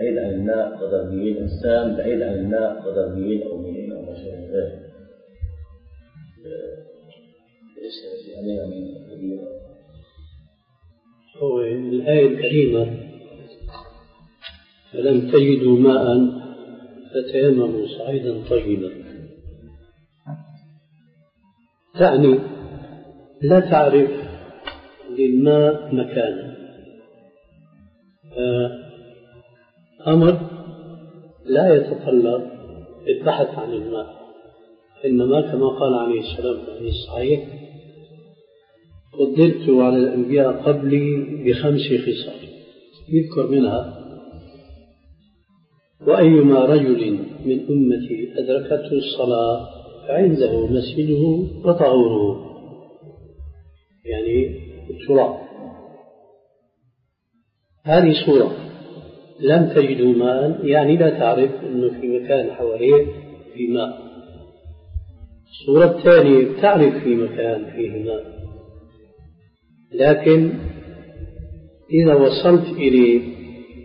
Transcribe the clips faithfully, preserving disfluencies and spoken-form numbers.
بعيد عن الماء وضربيين، إنسان بعيد عن الماء وضربيين أو ميلين أو ما شابه ذلك. ليس عليها من كبيرة. هو الآية الكريمة فلم تجدوا ماء فتيمموا صعيدا طيبا، تعني لا تعرف للماء مكانا، أمر لا يتطلب البحث عن الماء، إنما كما قال عليه السلام في الحديث الصحيح فضلت على الأنبياء قبلي بخمس خصال، يذكر منها وأيما رجل من أمتي أدركته الصلاة فعنده مسجده وطهوره، يعني التراب. هذه صورة لم تجدوا ماء، يعني لا تعرف أنه في مكان حواليه في ماء. الصورة الثانية تعرف في مكان فيه ماء، لكن إذا وصلت إليه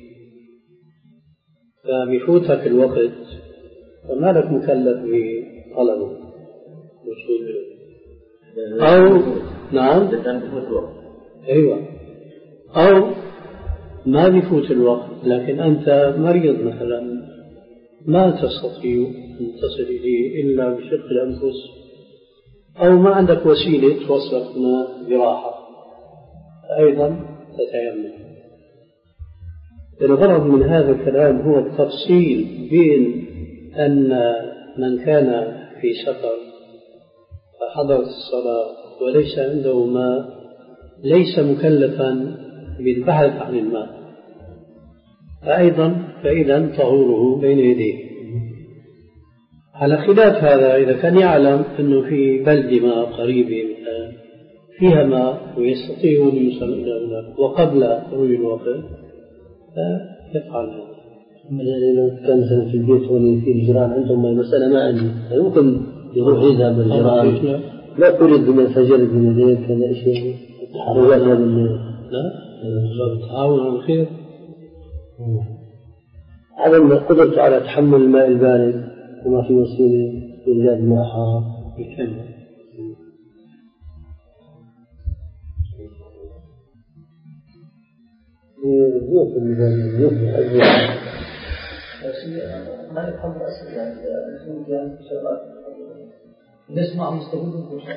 فبفوتك الوقت فما لك مكلف بطلبه وصول إليه، أو نعم أيوة، أو ما بفوت الوقت لكن أنت مريض مثلا ما تستطيع أن تصل إليه إلا بشق الأنفس، أو ما عندك وسيلة توصلك ماء براحة، أيضا تتيمم. الغرض من هذا الكلام هو التفصيل بين أن من كان في سفر فحضرت الصلاة وليس عنده ماء ليس مكلفا بالبحث عن الماء، أيضا فإذا طهوره بين يديه. على خلاف هذا إذا كان يعلم أنه في بلد ماء قريبة مثلا فيها ماء ويستطيع أن يوصل إلى هناك وقبل خروج الوقت فيفعل هذا. إذا كان مثلا في البيت ولا في الجيران عندهم المسألة ما عندي ممكن يروح يذهب للجيران لا تريد من الفجر من الليل كذا شيء تحرك هذا لا التعاون على الخير. عدم قدرته على تحمل الماء البارد وما في وسيلة إيجاد الماء حار يكمل. الضيوف الضيوف الأزواج ما يفهم أسئلة يعني شغلات نسمع مستقبل